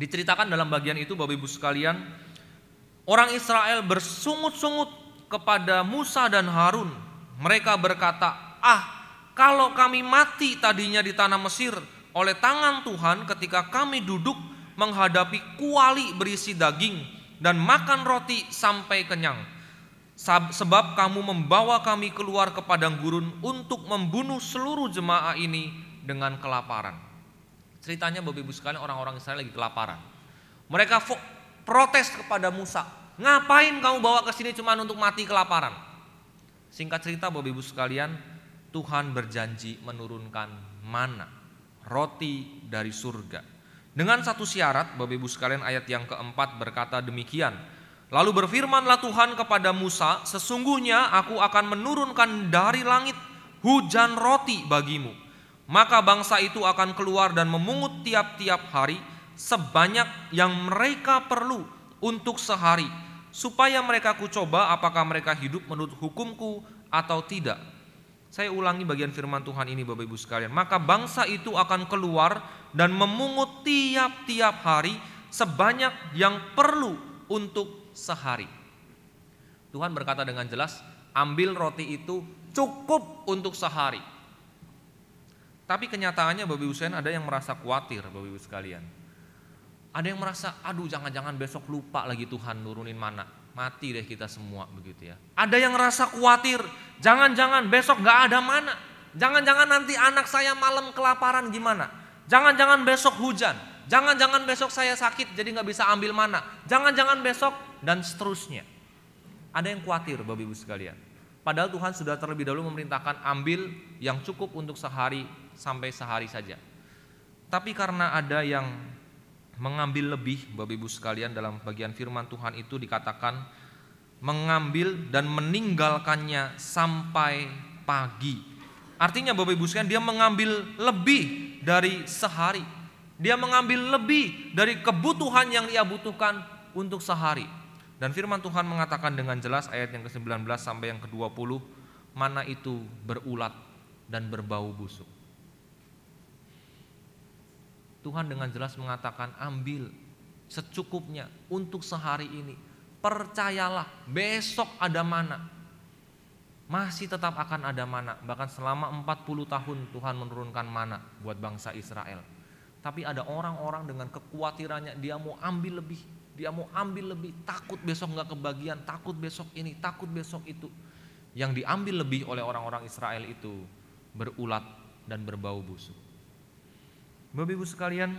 S1: Diceritakan dalam bagian itu Bapak Ibu sekalian, orang Israel bersungut-sungut kepada Musa dan Harun. Mereka berkata, "Ah, kalau kami mati tadinya di tanah Mesir oleh tangan Tuhan ketika kami duduk menghadapi kuali berisi daging dan makan roti sampai kenyang. Sebab kamu membawa kami keluar ke padang gurun untuk membunuh seluruh jemaah ini dengan kelaparan." Ceritanya Bapak Ibu sekalian, orang-orang Israel lagi kelaparan. Mereka fo- protes kepada Musa, "Ngapain kamu bawa ke sini cuma untuk mati kelaparan?" Singkat cerita Bapak Ibu sekalian, Tuhan berjanji menurunkan mana, roti dari surga. Dengan satu syarat, Bapak Ibu sekalian, ayat yang keempat berkata demikian. "Lalu berfirmanlah Tuhan kepada Musa, sesungguhnya aku akan menurunkan dari langit hujan roti bagimu. Maka bangsa itu akan keluar dan memungut tiap-tiap hari sebanyak yang mereka perlu untuk sehari, supaya mereka kucoba apakah mereka hidup menurut hukumku atau tidak." Saya ulangi bagian firman Tuhan ini Bapak Ibu sekalian. Maka bangsa itu akan keluar dan memungut tiap-tiap hari sebanyak yang perlu untuk sehari. Tuhan berkata dengan jelas, ambil roti itu cukup untuk sehari. Tapi kenyataannya Bapak Ibu sekalian, ada yang merasa khawatir Bapak Ibu sekalian. Ada yang merasa, aduh jangan-jangan besok lupa lagi Tuhan nurunin mana. Mati deh kita semua begitu ya. Ada yang merasa khawatir, jangan-jangan besok gak ada mana. Jangan-jangan nanti anak saya malam kelaparan gimana. Jangan-jangan besok hujan. Jangan-jangan besok saya sakit jadi gak bisa ambil mana. Jangan-jangan besok dan seterusnya. Ada yang khawatir Bapak Ibu sekalian. Padahal Tuhan sudah terlebih dahulu memerintahkan ambil yang cukup untuk sehari sampai sehari saja. Tapi karena ada yang mengambil lebih Bapak Ibu sekalian, dalam bagian firman Tuhan itu dikatakan mengambil dan meninggalkannya sampai pagi. Artinya Bapak Ibu sekalian, dia mengambil lebih dari sehari. Dia mengambil lebih dari kebutuhan yang dia butuhkan untuk sehari. Dan firman Tuhan mengatakan dengan jelas ayat yang ke-sembilan belas sampai yang ke-dua puluh, mana itu berulat dan berbau busuk. Tuhan dengan jelas mengatakan ambil secukupnya untuk sehari ini. Percayalah, besok ada mana. Masih tetap akan ada mana. Bahkan selama empat puluh tahun Tuhan menurunkan mana buat bangsa Israel. Tapi ada orang-orang dengan kekhawatirannya, dia mau ambil lebih. Dia mau ambil lebih, takut besok gak kebagian, takut besok ini, takut besok itu. Yang diambil lebih oleh orang-orang Israel itu berulat dan berbau busuk. Bapak Ibu sekalian,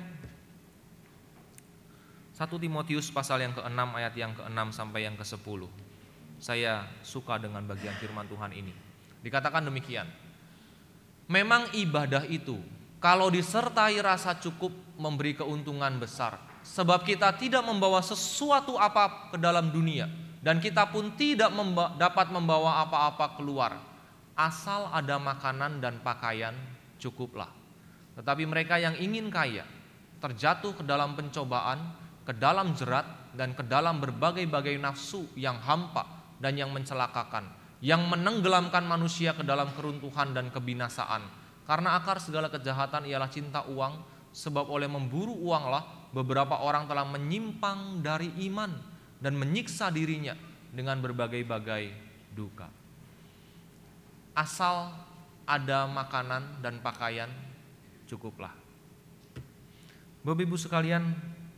S1: satu Timotius pasal yang keenam ayat yang keenam sampai yang kesepuluh. Saya suka dengan bagian firman Tuhan ini. Dikatakan demikian, memang ibadah itu kalau disertai rasa cukup memberi keuntungan besar. Sebab kita tidak membawa sesuatu apa ke dalam dunia, dan kita pun tidak memba- dapat membawa apa-apa keluar. Asal ada makanan dan pakaian cukuplah. Tetapi mereka yang ingin kaya terjatuh ke dalam pencobaan, ke dalam jerat, dan ke dalam berbagai-bagai nafsu yang hampa dan yang mencelakakan, yang menenggelamkan manusia ke dalam keruntuhan dan kebinasaan. Karena akar segala kejahatan ialah cinta uang, sebab oleh memburu uanglah beberapa orang telah menyimpang dari iman dan menyiksa dirinya dengan berbagai-bagai duka. Asal ada makanan dan pakaian cukuplah. Bapak Ibu sekalian,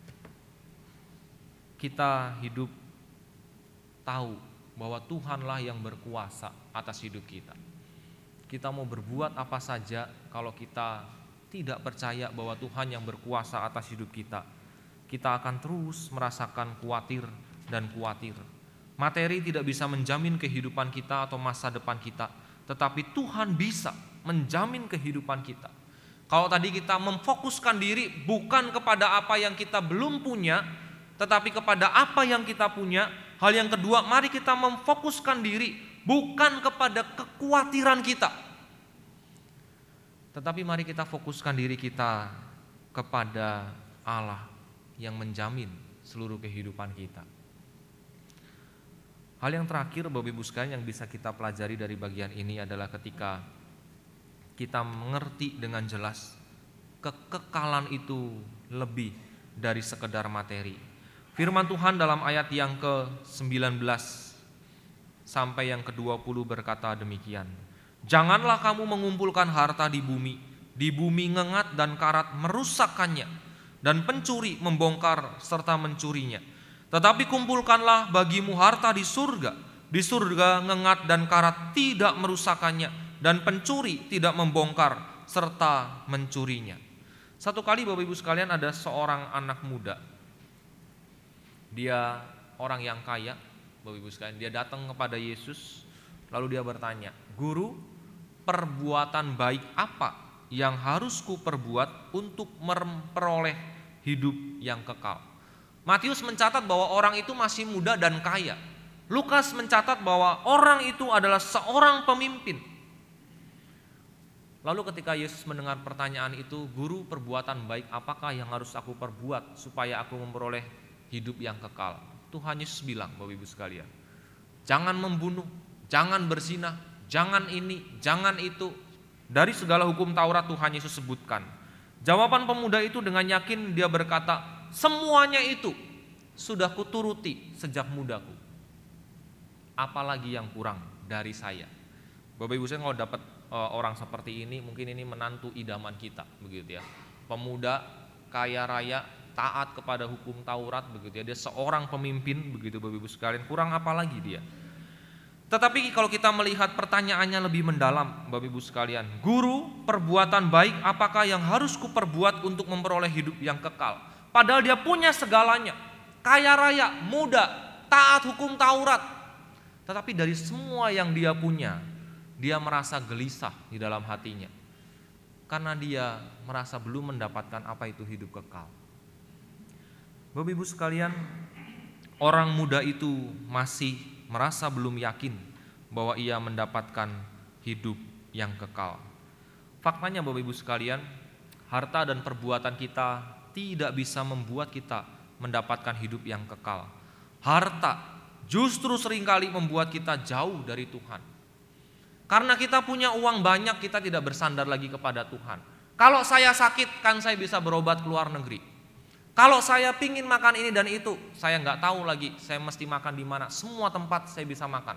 S1: kita hidup tahu bahwa Tuhanlah yang berkuasa atas hidup kita. Kita mau berbuat apa saja, kalau kita tidak percaya bahwa Tuhan yang berkuasa atas hidup kita, kita akan terus merasakan khawatir dan khawatir. Materi tidak bisa menjamin kehidupan kita atau masa depan kita, tetapi Tuhan bisa menjamin kehidupan kita. Kalau tadi kita memfokuskan diri bukan kepada apa yang kita belum punya, tetapi kepada apa yang kita punya. Hal yang kedua, mari kita memfokuskan diri bukan kepada kekhawatiran kita, tetapi mari kita fokuskan diri kita kepada Allah yang menjamin seluruh kehidupan kita. Hal yang terakhir Bapak Ibu sekalian yang bisa kita pelajari dari bagian ini adalah ketika kita mengerti dengan jelas kekekalan itu lebih dari sekedar materi. Firman Tuhan dalam ayat yang ke sembilan belas sampai yang ke dua puluh berkata demikian. Janganlah kamu mengumpulkan harta di bumi, di bumi ngengat dan karat merusakkannya, dan pencuri membongkar serta mencurinya. Tetapi kumpulkanlah bagimu harta di surga, di surga ngengat dan karat tidak merusakkannya, dan pencuri tidak membongkar serta mencurinya. Satu kali Bapak Ibu sekalian, ada seorang anak muda. Dia orang yang kaya, Bapak Ibu sekalian. Dia datang kepada Yesus, lalu dia bertanya, "Guru, perbuatan baik apa yang harus kuperbuat untuk memperoleh hidup yang kekal?" Matius mencatat bahwa orang itu masih muda dan kaya. Lukas mencatat bahwa orang itu adalah seorang pemimpin. Lalu ketika Yesus mendengar pertanyaan itu, "Guru, perbuatan baik apakah yang harus aku perbuat supaya aku memperoleh hidup yang kekal?" Tuhan Yesus bilang, Bapak Ibu sekalian, jangan membunuh, jangan berzina, jangan ini, jangan itu. Dari segala hukum Taurat Tuhan Yesus sebutkan. Jawaban pemuda itu dengan yakin dia berkata, "Semuanya itu sudah kuturuti sejak mudaku. Apalagi yang kurang dari saya?" Bapak Ibu sekalian, kalau dapat orang seperti ini, mungkin ini menantu idaman kita, begitu ya. Pemuda kaya raya, taat kepada hukum Taurat, begitu ya. Dia seorang pemimpin, begitu Bapak Ibu sekalian. Kurang apa lagi dia? Tetapi kalau kita melihat pertanyaannya lebih mendalam, Bapak Ibu sekalian, "Guru, perbuatan baik apakah yang harus kuperbuat untuk memperoleh hidup yang kekal?" Padahal dia punya segalanya, kaya raya, muda, taat hukum Taurat. Tetapi dari semua yang dia punya, dia merasa gelisah di dalam hatinya, karena dia merasa belum mendapatkan apa itu hidup kekal. Bapak Ibu sekalian, orang muda itu masih merasa belum yakin bahwa ia mendapatkan hidup yang kekal. Faktanya Bapak Ibu sekalian, harta dan perbuatan kita tidak bisa membuat kita mendapatkan hidup yang kekal. Harta justru seringkali membuat kita jauh dari Tuhan. Karena kita punya uang banyak, kita tidak bersandar lagi kepada Tuhan. Kalau saya sakit, kan saya bisa berobat ke luar negeri. Kalau saya pingin makan ini dan itu, saya nggak tahu lagi saya mesti makan di mana. Semua tempat saya bisa makan.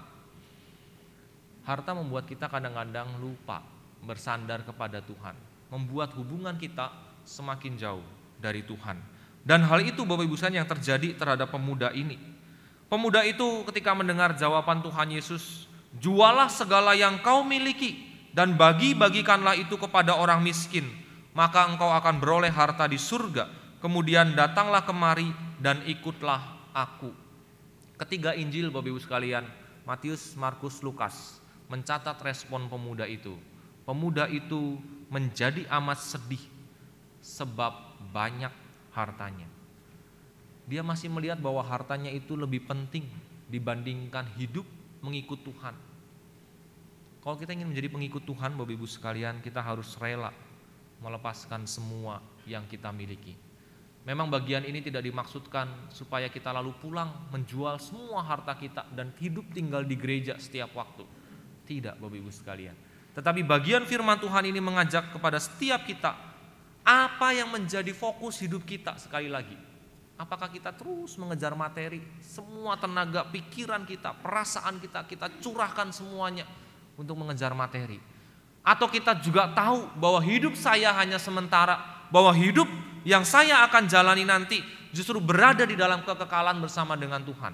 S1: Harta membuat kita kadang-kadang lupa bersandar kepada Tuhan, membuat hubungan kita semakin jauh dari Tuhan. Dan hal itu Bapak Ibu sekalian yang terjadi terhadap pemuda ini. Pemuda itu ketika mendengar jawaban Tuhan Yesus, "Jualah segala yang kau miliki dan bagi-bagikanlah itu kepada orang miskin, maka engkau akan beroleh harta di surga. Kemudian datanglah kemari dan ikutlah aku." Ketiga Injil Bapak Ibu sekalian, Matius, Markus, Lukas, mencatat respon pemuda itu. Pemuda itu menjadi amat sedih sebab banyak hartanya. Dia masih melihat bahwa hartanya itu lebih penting dibandingkan hidup mengikut Tuhan. Kalau kita ingin menjadi pengikut Tuhan, Bapak Ibu sekalian, kita harus rela melepaskan semua yang kita miliki. Memang bagian ini tidak dimaksudkan supaya kita lalu pulang menjual semua harta kita dan hidup tinggal di gereja setiap waktu. Tidak, Bapak Ibu sekalian. Tetapi bagian firman Tuhan ini mengajak kepada setiap kita, apa yang menjadi fokus hidup kita sekali lagi. Apakah kita terus mengejar materi, semua tenaga, pikiran kita, perasaan kita, kita curahkan semuanya untuk mengejar materi. Atau kita juga tahu bahwa hidup saya hanya sementara, bahwa hidup yang saya akan jalani nanti justru berada di dalam kekekalan bersama dengan Tuhan.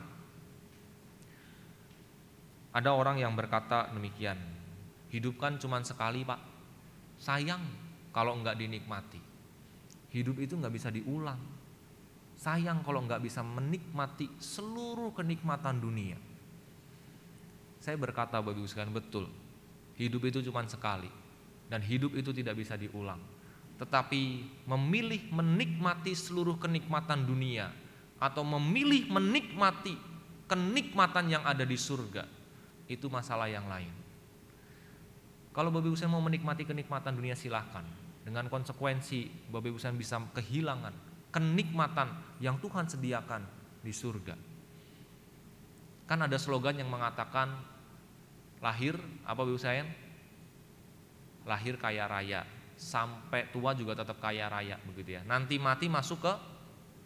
S1: Ada orang yang berkata demikian, "Hidup kan cuma sekali, Pak. Sayang kalau enggak dinikmati. Hidup itu enggak bisa diulang. Sayang kalau enggak bisa menikmati seluruh kenikmatan dunia." Saya berkata Bapak Ibu sekalian, betul. Hidup itu cuma sekali dan hidup itu tidak bisa diulang. Tetapi memilih menikmati seluruh kenikmatan dunia atau memilih menikmati kenikmatan yang ada di surga, itu masalah yang lain. Kalau Bapak Ibu sekalian mau menikmati kenikmatan dunia, silahkan. Dengan konsekuensi Bapak Ibu sekalian bisa kehilangan kenikmatan yang Tuhan sediakan di surga. Kan ada slogan yang mengatakan lahir apa Bapak Ibu sekalian? Lahir kaya raya, sampai tua juga tetap kaya raya, begitu ya. Nanti mati masuk ke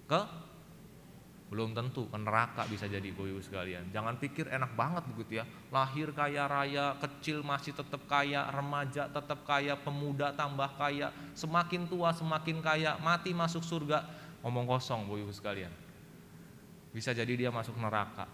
S1: ke belum tentu ke neraka bisa jadi Bapak Ibu sekalian. Jangan pikir enak banget begitu ya. Lahir kaya raya, kecil masih tetap kaya, remaja tetap kaya, pemuda tambah kaya, semakin tua semakin kaya, mati masuk surga. Omong kosong Bapak Ibu sekalian. Bisa jadi dia masuk neraka.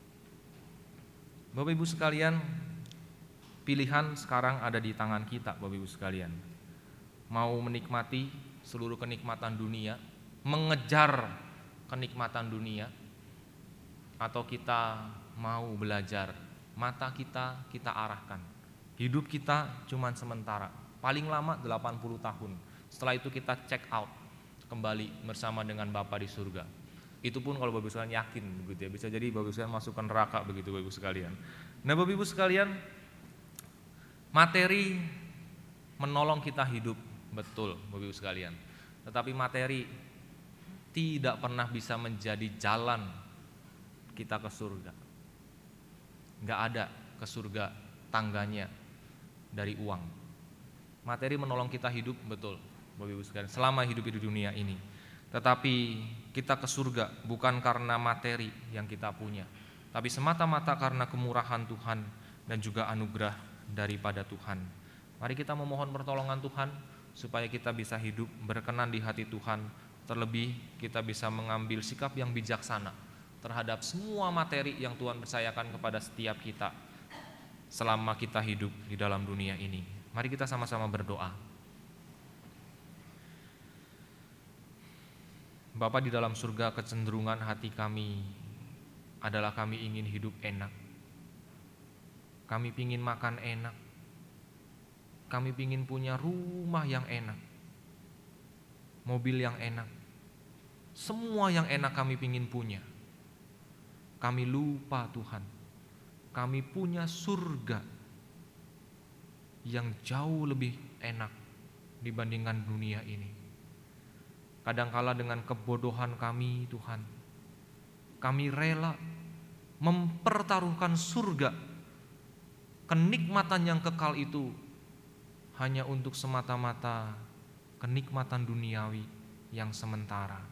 S1: Bapak Ibu sekalian, pilihan sekarang ada di tangan kita Bapak Ibu sekalian. Mau menikmati seluruh kenikmatan dunia, mengejar kenikmatan dunia, atau kita mau belajar, mata kita kita arahkan. Hidup kita cuma sementara, paling lama delapan puluh tahun. Setelah itu kita check out kembali bersama dengan Bapa di surga. Itu pun kalau Bapak Ibu sekalian yakin begitu ya. Bisa jadi Bapak Ibu sekalian masuk ke neraka begitu Bapak Ibu sekalian. Nah Bapak Ibu sekalian, materi menolong kita hidup, betul Bapak Ibu sekalian. Tetapi materi tidak pernah bisa menjadi jalan kita ke surga. Gak ada ke surga tangganya dari uang. Materi menolong kita hidup, betul Bapak Ibu sekalian, selama hidup di dunia ini. Tetapi kita ke surga bukan karena materi yang kita punya, tapi semata-mata karena kemurahan Tuhan dan juga anugerah daripada Tuhan. Mari kita memohon pertolongan Tuhan supaya kita bisa hidup berkenan di hati Tuhan. Terlebih kita bisa mengambil sikap yang bijaksana terhadap semua materi yang Tuhan percayakan kepada setiap kita selama kita hidup di dalam dunia ini. Mari kita sama-sama berdoa. Bapa di dalam surga, kecenderungan hati kami adalah kami ingin hidup enak. Kami ingin makan enak. Kami ingin punya rumah yang enak, mobil yang enak, semua yang enak kami ingin punya. Kami lupa Tuhan, kami punya surga yang jauh lebih enak dibandingkan dunia ini. Kadangkala dengan kebodohan kami Tuhan, kami rela mempertaruhkan surga, kenikmatan yang kekal itu hanya untuk semata-mata kenikmatan duniawi yang sementara.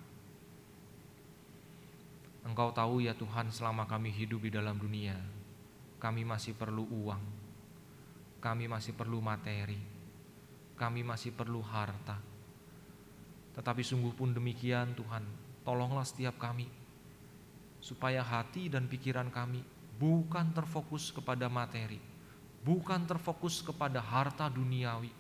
S1: Engkau tahu ya Tuhan, selama kami hidup di dalam dunia, kami masih perlu uang, kami masih perlu materi, kami masih perlu harta. Tetapi sungguh pun demikian Tuhan, tolonglah setiap kami, supaya hati dan pikiran kami bukan terfokus kepada materi, bukan terfokus kepada harta duniawi.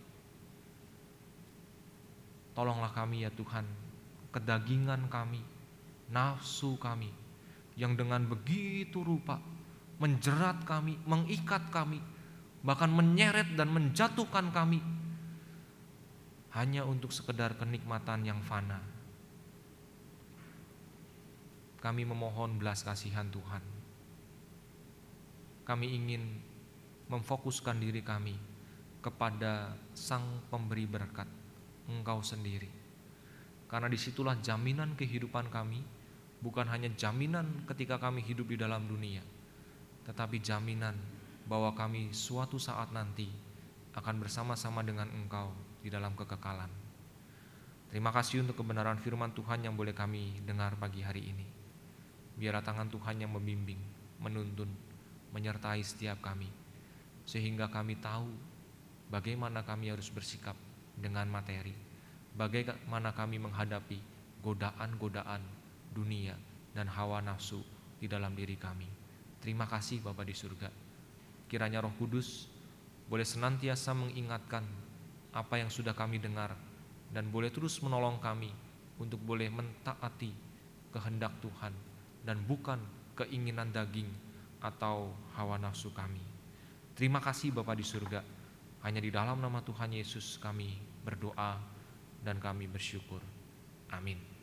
S1: Tolonglah kami ya Tuhan, kedagingan kami, nafsu kami yang dengan begitu rupa menjerat kami, mengikat kami, bahkan menyeret dan menjatuhkan kami hanya untuk sekedar kenikmatan yang fana. Kami memohon belas kasihan Tuhan. Kami ingin memfokuskan diri kami kepada Sang Pemberi berkat, Engkau sendiri. Karena disitulah jaminan kehidupan kami, bukan hanya jaminan ketika kami hidup di dalam dunia, tetapi jaminan bahwa kami suatu saat nanti akan bersama-sama dengan Engkau di dalam kekekalan. Terima kasih untuk kebenaran firman Tuhan yang boleh kami dengar pagi hari ini. Biarlah tangan Tuhan yang membimbing, menuntun, menyertai setiap kami, sehingga kami tahu bagaimana kami harus bersikap dengan materi, bagaimana kami menghadapi godaan-godaan dunia dan hawa nafsu di dalam diri kami. Terima kasih Bapa di surga. Kiranya Roh Kudus boleh senantiasa mengingatkan apa yang sudah kami dengar, dan boleh terus menolong kami untuk boleh mentaati kehendak Tuhan dan bukan keinginan daging atau hawa nafsu kami. Terima kasih Bapa di surga. Hanya di dalam nama Tuhan Yesus kami berdoa dan kami bersyukur. Amin.